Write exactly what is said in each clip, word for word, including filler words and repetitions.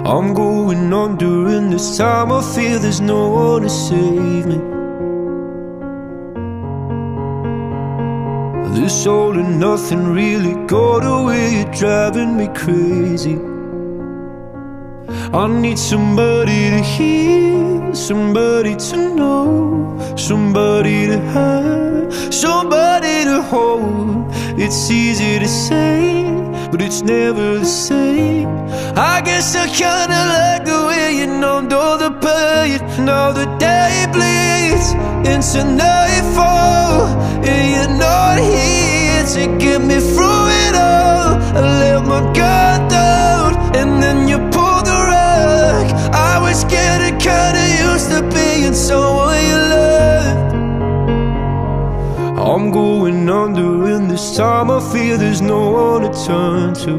I'm going on during this time. I feel there's no one to save me. This all and nothing really got away, you're driving me crazy. I need somebody to hear, somebody to know, somebody to have, somebody to hold. It's easy to say, but it's never the same. I guess I kinda like the way you numbed all the pain. Now the day bleeds into nightfall, and you're not here to get me through it all. I let my guard down, and then you pulled the rug. I was getting kinda used to being someone you loved. I'm going under in this time. I feel there's no one to turn to.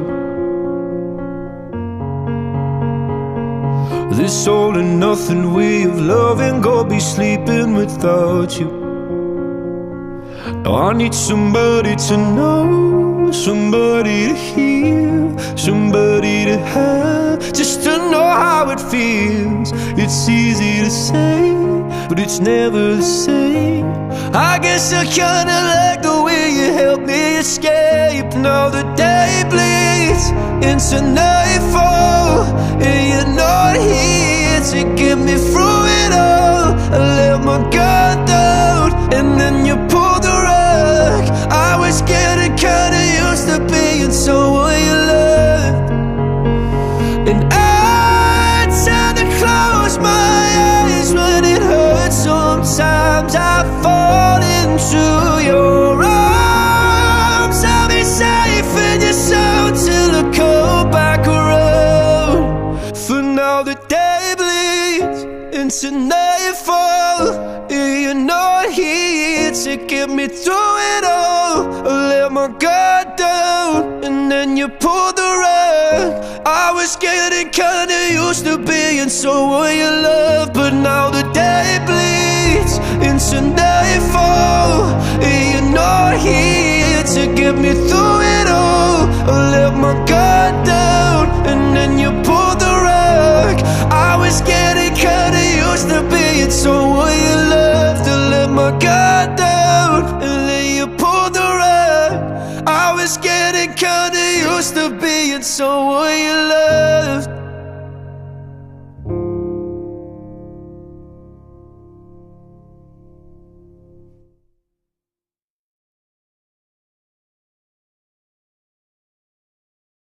This all and nothing way of loving, go be sleeping without you. Now I need somebody to know, somebody to hear, somebody to have, just to know how it feels. It's easy to say, but it's never the same. I guess I kinda like the way you helped me escape. Now the day bleeds into nightfall, and you're not here to get me through it all. I let my guard down, and then you pulled the rug. I was getting kinda used to being someone you loved. And I tend to close my eyes when it hurts. Sometimes I fall into your arms. I'll be safe in your soul till I come back around. For now the day bleeds into nightfall, and you're not here to get me through it all. I let my guard down, and then you pulled the rug. I was getting kinda used to being someone you love, but now the day bleeds into nightfall, and you're not here to get me through it all. I let my guard down, and then you pulled the rug. I was getting kinda used to being someone you loved. I let my guard